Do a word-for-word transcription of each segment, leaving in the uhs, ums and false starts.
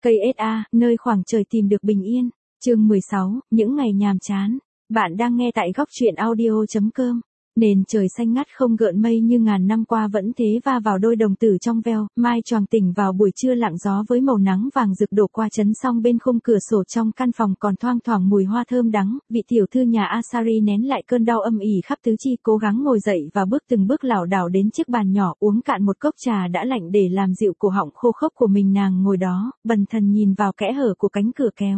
Cây ét a, nơi khoảng trời tìm được bình yên. Chương mười sáu, những ngày nhàm chán. Bạn đang nghe tại góc truyện audio chấm com. Nền trời xanh ngắt không gợn mây như ngàn năm qua vẫn thế va vào đôi đồng tử trong veo, mai choàng tỉnh vào buổi trưa lặng gió với màu nắng vàng rực đổ qua chấn song bên khung cửa sổ trong căn phòng còn thoang thoảng mùi hoa thơm đắng, vị tiểu thư nhà Asari nén lại cơn đau âm ỉ khắp tứ chi cố gắng ngồi dậy và bước từng bước lảo đảo đến chiếc bàn nhỏ uống cạn một cốc trà đã lạnh để làm dịu cổ họng khô khốc của mình. Nàng ngồi đó, bần thần nhìn vào kẽ hở của cánh cửa kéo,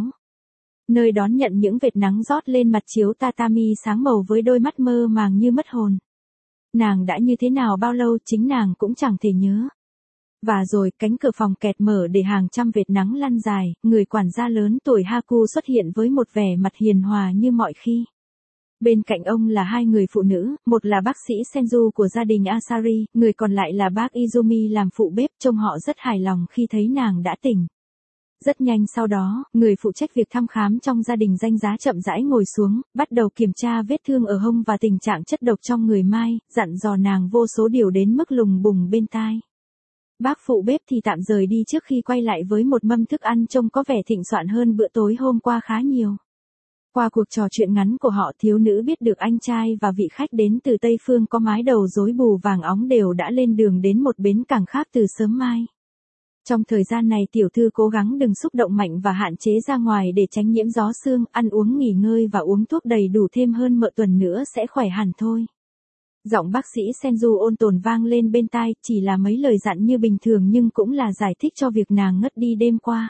nơi đón nhận những vệt nắng rót lên mặt chiếu tatami sáng màu với đôi mắt mơ màng như mất hồn. Nàng đã như thế nào bao lâu chính nàng cũng chẳng thể nhớ. Và rồi cánh cửa phòng kẹt mở để hàng trăm vệt nắng lăn dài, người quản gia lớn tuổi Haku xuất hiện với một vẻ mặt hiền hòa như mọi khi. Bên cạnh ông là hai người phụ nữ, một là bác sĩ Senju của gia đình Asari, người còn lại là bác Izumi làm phụ bếp, trông họ rất hài lòng khi thấy nàng đã tỉnh. Rất nhanh sau đó, người phụ trách việc thăm khám trong gia đình danh giá chậm rãi ngồi xuống, bắt đầu kiểm tra vết thương ở hông và tình trạng chất độc trong người Mai, dặn dò nàng vô số điều đến mức lùng bùng bên tai. Bác phụ bếp thì tạm rời đi trước khi quay lại với một mâm thức ăn trông có vẻ thịnh soạn hơn bữa tối hôm qua khá nhiều. Qua cuộc trò chuyện ngắn của họ, thiếu nữ biết được anh trai và vị khách đến từ Tây Phương có mái đầu rối bù vàng óng đều đã lên đường đến một bến cảng khác từ sớm mai. Trong thời gian này tiểu thư cố gắng đừng xúc động mạnh và hạn chế ra ngoài để tránh nhiễm gió sương, ăn uống nghỉ ngơi và uống thuốc đầy đủ thêm hơn mợ tuần nữa sẽ khỏe hẳn thôi. Giọng bác sĩ Senju ôn tồn vang lên bên tai, chỉ là mấy lời dặn như bình thường nhưng cũng là giải thích cho việc nàng ngất đi đêm qua.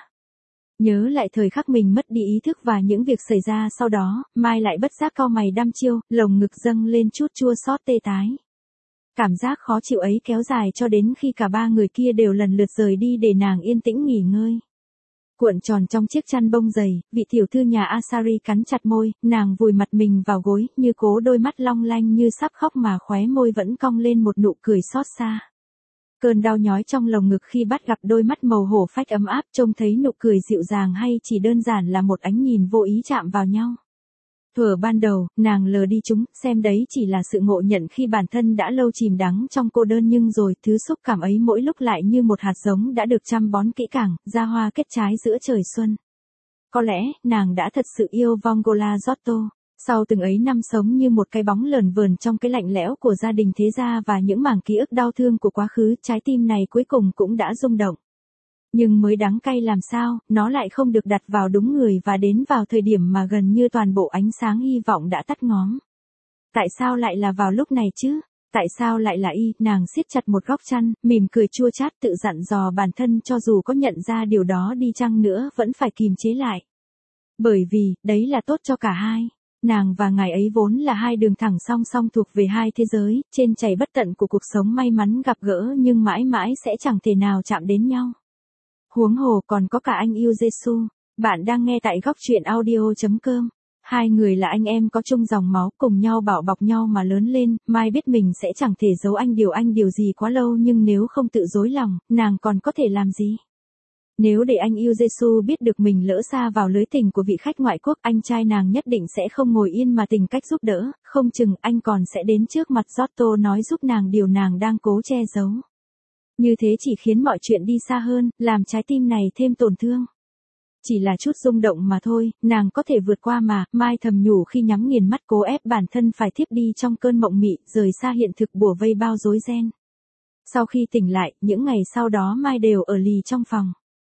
Nhớ lại thời khắc mình mất đi ý thức và những việc xảy ra sau đó, Mai lại bất giác cau mày đăm chiêu, lồng ngực dâng lên chút chua xót tê tái. Cảm giác khó chịu ấy kéo dài cho đến khi cả ba người kia đều lần lượt rời đi để nàng yên tĩnh nghỉ ngơi. Cuộn tròn trong chiếc chăn bông dày, vị tiểu thư nhà Asari cắn chặt môi, nàng vùi mặt mình vào gối, như cố đôi mắt long lanh như sắp khóc mà khóe môi vẫn cong lên một nụ cười xót xa. Cơn đau nhói trong lồng ngực khi bắt gặp đôi mắt màu hổ phách ấm áp, trông thấy nụ cười dịu dàng hay chỉ đơn giản là một ánh nhìn vô ý chạm vào nhau. Thuở ban đầu, nàng lờ đi chúng, xem đấy chỉ là sự ngộ nhận khi bản thân đã lâu chìm đắng trong cô đơn, nhưng rồi thứ xúc cảm ấy mỗi lúc lại như một hạt giống đã được chăm bón kỹ càng, ra hoa kết trái giữa trời xuân. Có lẽ, nàng đã thật sự yêu Vongola Giotto. Sau từng ấy năm sống như một cái bóng lờn vờn trong cái lạnh lẽo của gia đình thế gia và những mảng ký ức đau thương của quá khứ, trái tim này cuối cùng cũng đã rung động. Nhưng mới đắng cay làm sao, nó lại không được đặt vào đúng người và đến vào thời điểm mà gần như toàn bộ ánh sáng hy vọng đã tắt ngóm. Tại sao lại là vào lúc này chứ? Tại sao lại là y? Nàng siết chặt một góc chăn, mỉm cười chua chát tự dặn dò bản thân cho dù có nhận ra điều đó đi chăng nữa vẫn phải kìm chế lại. Bởi vì, đấy là tốt cho cả hai. Nàng và ngài ấy vốn là hai đường thẳng song song thuộc về hai thế giới, trên chảy bất tận của cuộc sống may mắn gặp gỡ nhưng mãi mãi sẽ chẳng thể nào chạm đến nhau. Huống hồ còn có cả anh yêu Giêsu. Bạn đang nghe tại góc truyện audio chấm com. Hai người là anh em có chung dòng máu, cùng nhau bảo bọc nhau mà lớn lên. Mai biết mình sẽ chẳng thể giấu anh điều anh điều gì quá lâu, nhưng nếu không tự dối lòng, nàng còn có thể làm gì? Nếu để anh yêu Giêsu biết được mình lỡ xa vào lưới tình của vị khách ngoại quốc, anh trai nàng nhất định sẽ không ngồi yên mà tìm cách giúp đỡ, không chừng anh còn sẽ đến trước mặt Giotto nói giúp nàng điều nàng đang cố che giấu. Như thế chỉ khiến mọi chuyện đi xa hơn, làm trái tim này thêm tổn thương. Chỉ là chút rung động mà thôi, nàng có thể vượt qua mà, Mai thầm nhủ khi nhắm nghiền mắt cố ép bản thân phải thiếp đi trong cơn mộng mị, rời xa hiện thực bủa vây bao rối ren. Sau khi tỉnh lại, những ngày sau đó Mai đều ở lì trong phòng.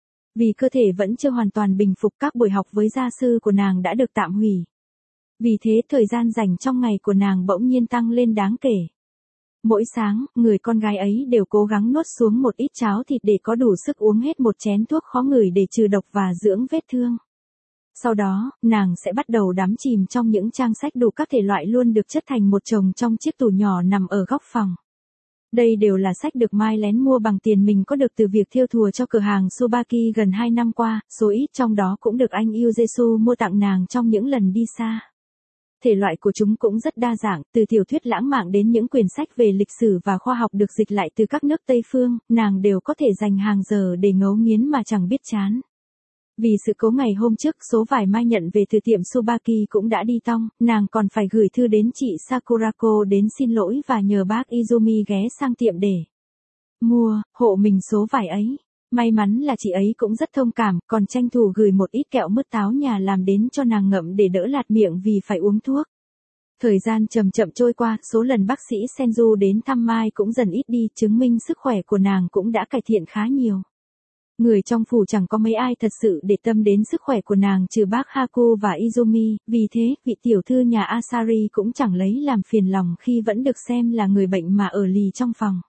Vì cơ thể vẫn chưa hoàn toàn bình phục, các buổi học với gia sư của nàng đã được tạm hủy. Vì thế thời gian dành trong ngày của nàng bỗng nhiên tăng lên đáng kể. Mỗi sáng, người con gái ấy đều cố gắng nuốt xuống một ít cháo thịt để có đủ sức uống hết một chén thuốc khó ngửi để trừ độc và dưỡng vết thương. Sau đó, nàng sẽ bắt đầu đắm chìm trong những trang sách đủ các thể loại luôn được chất thành một chồng trong chiếc tủ nhỏ nằm ở góc phòng. Đây đều là sách được Mai lén mua bằng tiền mình có được từ việc thêu thùa cho cửa hàng Tsubaki gần hai năm qua, số ít trong đó cũng được anh yêu Giêsu mua tặng nàng trong những lần đi xa. Thể loại của chúng cũng rất đa dạng, từ tiểu thuyết lãng mạn đến những quyển sách về lịch sử và khoa học được dịch lại từ các nước Tây Phương, nàng đều có thể dành hàng giờ để ngấu nghiến mà chẳng biết chán. Vì sự cố ngày hôm trước, số vải Mai nhận về từ tiệm Tsubaki cũng đã đi tong, nàng còn phải gửi thư đến chị Sakurako đến xin lỗi và nhờ bác Izumi ghé sang tiệm để mua hộ mình số vải ấy. May mắn là chị ấy cũng rất thông cảm, còn tranh thủ gửi một ít kẹo mứt táo nhà làm đến cho nàng ngậm để đỡ lạt miệng vì phải uống thuốc. Thời gian chậm chậm trôi qua, số lần bác sĩ Senju đến thăm Mai cũng dần ít đi, chứng minh sức khỏe của nàng cũng đã cải thiện khá nhiều. Người trong phủ chẳng có mấy ai thật sự để tâm đến sức khỏe của nàng trừ bác Haku và Izumi, vì thế, vị tiểu thư nhà Asari cũng chẳng lấy làm phiền lòng khi vẫn được xem là người bệnh mà ở lì trong phòng.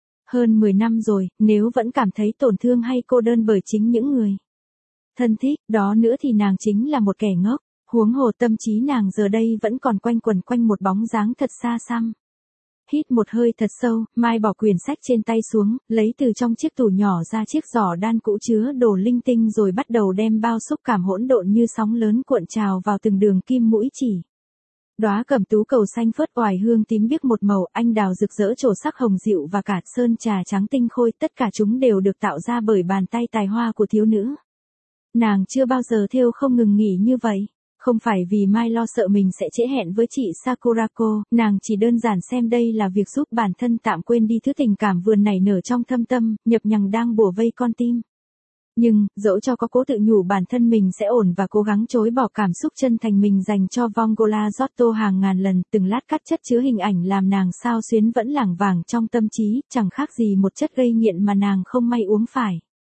Hơn mười năm rồi, nếu vẫn cảm thấy tổn thương hay cô đơn bởi chính những người thân thích, đó nữa thì nàng chính là một kẻ ngốc. Huống hồ tâm trí nàng giờ đây vẫn còn quanh quẩn quanh một bóng dáng thật xa xăm. Hít một hơi thật sâu, Mai bỏ quyển sách trên tay xuống, lấy từ trong chiếc tủ nhỏ ra chiếc giỏ đan cũ chứa đồ linh tinh rồi bắt đầu đem bao xúc cảm hỗn độn như sóng lớn cuộn trào vào từng đường kim mũi chỉ. Đóa cẩm tú cầu xanh phớt oải hương tím biếc một màu, anh đào rực rỡ trổ sắc hồng dịu và cả sơn trà trắng tinh khôi, tất cả chúng đều được tạo ra bởi bàn tay tài hoa của thiếu nữ. Nàng chưa bao giờ thêu không ngừng nghỉ như vậy. Không phải vì Mai lo sợ mình sẽ trễ hẹn với chị Sakurako, nàng chỉ đơn giản xem đây là việc giúp bản thân tạm quên đi thứ tình cảm vườn nảy nở trong thâm tâm, nhập nhằng đang bủa vây con tim. Nhưng, dẫu cho có cố tự nhủ bản thân mình sẽ ổn và cố gắng chối bỏ cảm xúc chân thành mình dành cho Vongola Giotto hàng ngàn lần, từng lát cắt chất chứa hình ảnh làm nàng sao xuyến vẫn lảng vảng trong tâm trí, chẳng khác gì một chất gây nghiện mà nàng không may uống phải.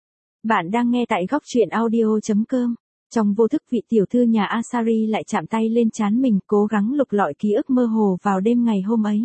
Bạn đang nghe tại góc truyện audio chấm com. Trong vô thức vị tiểu thư nhà Asari lại chạm tay lên trán mình, cố gắng lục lọi ký ức mơ hồ vào đêm ngày hôm ấy.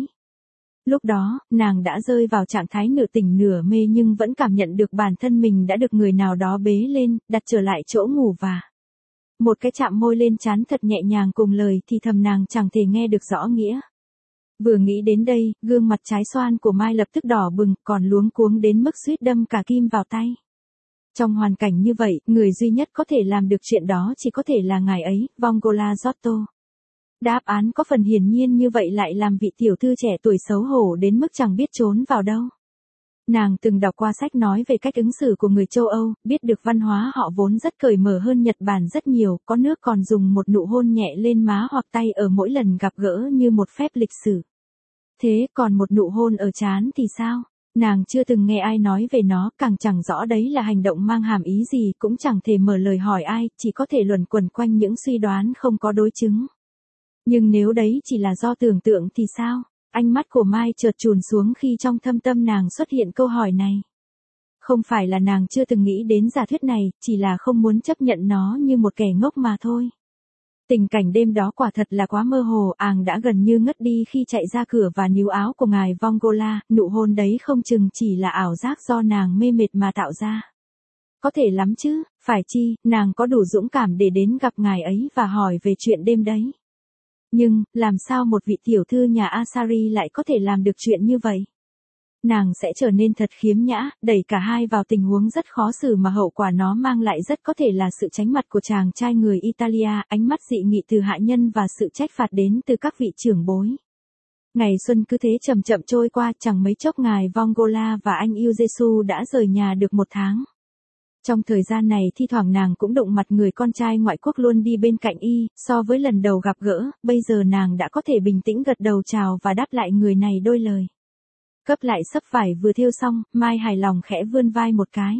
Lúc đó, nàng đã rơi vào trạng thái nửa tỉnh nửa mê nhưng vẫn cảm nhận được bản thân mình đã được người nào đó bế lên, đặt trở lại chỗ ngủ và một cái chạm môi lên trán thật nhẹ nhàng cùng lời thì thầm nàng chẳng thể nghe được rõ nghĩa. Vừa nghĩ đến đây, gương mặt trái xoan của Mai lập tức đỏ bừng, còn luống cuống đến mức suýt đâm cả kim vào tay. Trong hoàn cảnh như vậy, người duy nhất có thể làm được chuyện đó chỉ có thể là ngài ấy, Vongola Giotto. Đáp án có phần hiển nhiên như vậy lại làm vị tiểu thư trẻ tuổi xấu hổ đến mức chẳng biết trốn vào đâu. Nàng từng đọc qua sách nói về cách ứng xử của người châu Âu, biết được văn hóa họ vốn rất cởi mở hơn Nhật Bản rất nhiều, có nước còn dùng một nụ hôn nhẹ lên má hoặc tay ở mỗi lần gặp gỡ như một phép lịch sử. Thế còn một nụ hôn ở trán thì sao? Nàng chưa từng nghe ai nói về nó, càng chẳng rõ đấy là hành động mang hàm ý gì, cũng chẳng thể mở lời hỏi ai, chỉ có thể luẩn quẩn quanh những suy đoán không có đối chứng. Nhưng nếu đấy chỉ là do tưởng tượng thì sao? Ánh mắt của Mai chợt chùn xuống khi trong thâm tâm nàng xuất hiện câu hỏi này. Không phải là nàng chưa từng nghĩ đến giả thuyết này, chỉ là không muốn chấp nhận nó như một kẻ ngốc mà thôi. Tình cảnh đêm đó quả thật là quá mơ hồ, àng đã gần như ngất đi khi chạy ra cửa và níu áo của ngài Vongola, nụ hôn đấy không chừng chỉ là ảo giác do nàng mê mệt mà tạo ra. Có thể lắm chứ, phải chi, nàng có đủ dũng cảm để đến gặp ngài ấy và hỏi về chuyện đêm đấy. Nhưng, làm sao một vị tiểu thư nhà Asari lại có thể làm được chuyện như vậy? Nàng sẽ trở nên thật khiếm nhã, đẩy cả hai vào tình huống rất khó xử mà hậu quả nó mang lại rất có thể là sự tránh mặt của chàng trai người Italia, ánh mắt dị nghị từ hạ nhân và sự trách phạt đến từ các vị trưởng bối. Ngày xuân cứ thế chậm chậm trôi qua, chẳng mấy chốc ngài Vongola và anh yêu Giêsu đã rời nhà được một tháng. Trong thời gian này thi thoảng nàng cũng đụng mặt người con trai ngoại quốc luôn đi bên cạnh y, so với lần đầu gặp gỡ, bây giờ nàng đã có thể bình tĩnh gật đầu chào và đáp lại người này đôi lời. Cấp lại xấp vải vừa thêu xong, Mai hài lòng khẽ vươn vai một cái.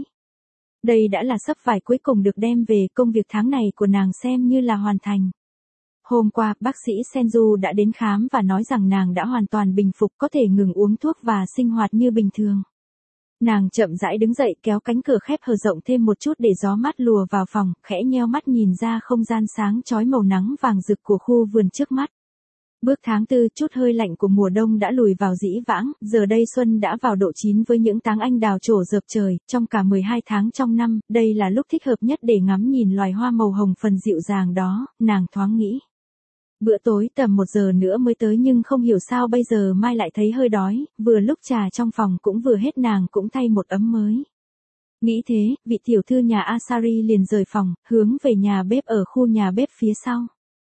Đây đã là xấp vải cuối cùng được đem về, công việc tháng này của nàng xem như là hoàn thành. Hôm qua, bác sĩ Senju đã đến khám và nói rằng nàng đã hoàn toàn bình phục, có thể ngừng uống thuốc và sinh hoạt như bình thường. Nàng chậm rãi đứng dậy, kéo cánh cửa khép hờ rộng thêm một chút để gió mát lùa vào phòng, khẽ nheo mắt nhìn ra không gian sáng chói màu nắng vàng rực của khu vườn trước mắt. Bước tháng tư, chút hơi lạnh của mùa đông đã lùi vào dĩ vãng, giờ đây xuân đã vào độ chín với những táng anh đào trổ rợp trời, trong cả mười hai tháng trong năm, đây là lúc thích hợp nhất để ngắm nhìn loài hoa màu hồng phần dịu dàng đó, nàng thoáng nghĩ. Bữa tối tầm một giờ nữa mới tới nhưng không hiểu sao bây giờ Mai lại thấy hơi đói, vừa lúc trà trong phòng cũng vừa hết nàng cũng thay một ấm mới. Nghĩ thế, vị tiểu thư nhà Asari liền rời phòng, hướng về nhà bếp ở khu nhà bếp phía sau.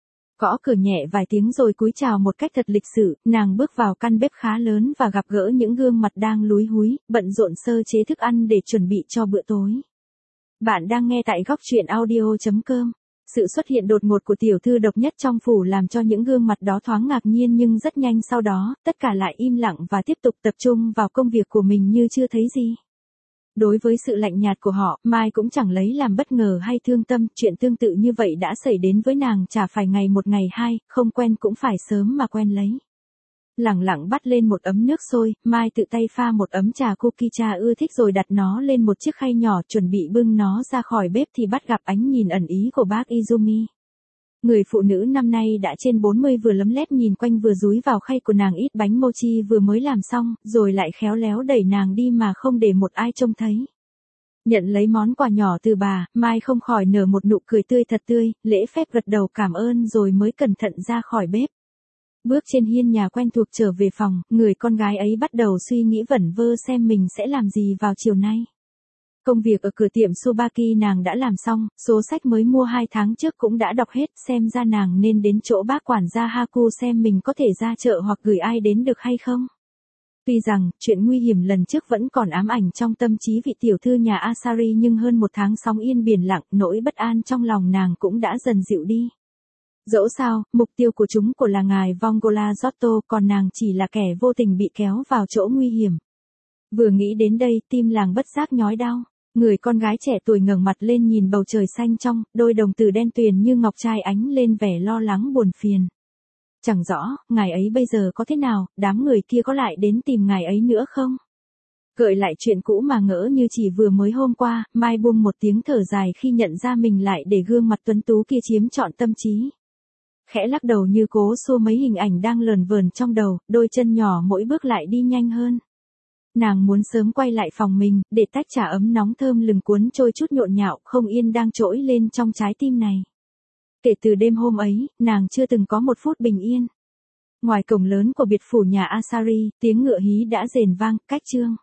Gõ cửa nhẹ vài tiếng rồi cúi chào một cách thật lịch sự, nàng bước vào căn bếp khá lớn và gặp gỡ những gương mặt đang lúi húi, bận rộn sơ chế thức ăn để chuẩn bị cho bữa tối. Bạn đang nghe tại góc truyện audio chấm com. Sự xuất hiện đột ngột của tiểu thư độc nhất trong phủ làm cho những gương mặt đó thoáng ngạc nhiên nhưng rất nhanh sau đó, tất cả lại im lặng và tiếp tục tập trung vào công việc của mình như chưa thấy gì. Đối với sự lạnh nhạt của họ, Mai cũng chẳng lấy làm bất ngờ hay thương tâm, chuyện tương tự như vậy đã xảy đến với nàng chả phải ngày một ngày hai, không quen cũng phải sớm mà quen lấy. Lẳng lặng bắt lên một ấm nước sôi, Mai tự tay pha một ấm trà Kukicha ưa thích rồi đặt nó lên một chiếc khay nhỏ chuẩn bị bưng nó ra khỏi bếp thì bắt gặp ánh nhìn ẩn ý của bác Izumi. Người phụ nữ năm nay đã trên bốn mươi vừa lấm lét nhìn quanh vừa dúi vào khay của nàng ít bánh mochi vừa mới làm xong, rồi lại khéo léo đẩy nàng đi mà không để một ai trông thấy. Nhận lấy món quà nhỏ từ bà, Mai không khỏi nở một nụ cười tươi thật tươi, lễ phép gật đầu cảm ơn rồi mới cẩn thận ra khỏi bếp. Bước trên hiên nhà quen thuộc trở về phòng, người con gái ấy bắt đầu suy nghĩ vẩn vơ xem mình sẽ làm gì vào chiều nay. Công việc ở cửa tiệm Tsubaki nàng đã làm xong, số sách mới mua hai tháng trước cũng đã đọc hết, xem ra nàng nên đến chỗ bác quản gia Haku xem mình có thể ra chợ hoặc gửi ai đến được hay không. Tuy rằng, chuyện nguy hiểm lần trước vẫn còn ám ảnh trong tâm trí vị tiểu thư nhà Asari nhưng hơn một tháng sóng yên biển lặng, nỗi bất an trong lòng nàng cũng đã dần dịu đi. Dẫu sao, mục tiêu của chúng của là ngài Vongola Giotto, còn nàng chỉ là kẻ vô tình bị kéo vào chỗ nguy hiểm. Vừa nghĩ đến đây, tim làng bất giác nhói đau. Người con gái trẻ tuổi ngẩng mặt lên nhìn bầu trời xanh trong, đôi đồng tử đen tuyền như ngọc trai ánh lên vẻ lo lắng buồn phiền. Chẳng rõ, ngài ấy bây giờ có thế nào, đám người kia có lại đến tìm ngài ấy nữa không? Gợi lại chuyện cũ mà ngỡ như chỉ vừa mới hôm qua, Mai buông một tiếng thở dài khi nhận ra mình lại để gương mặt tuấn tú kia chiếm trọn tâm trí. Khẽ lắc đầu như cố xua mấy hình ảnh đang lờn vờn trong đầu, đôi chân nhỏ mỗi bước lại đi nhanh hơn. Nàng muốn sớm quay lại phòng mình, để tách trà ấm nóng thơm lừng cuốn trôi chút nhộn nhạo không yên đang trỗi lên trong trái tim này. Kể từ đêm hôm ấy, nàng chưa từng có một phút bình yên. Ngoài cổng lớn của biệt phủ nhà Asari, tiếng ngựa hí đã rền vang, cách chương.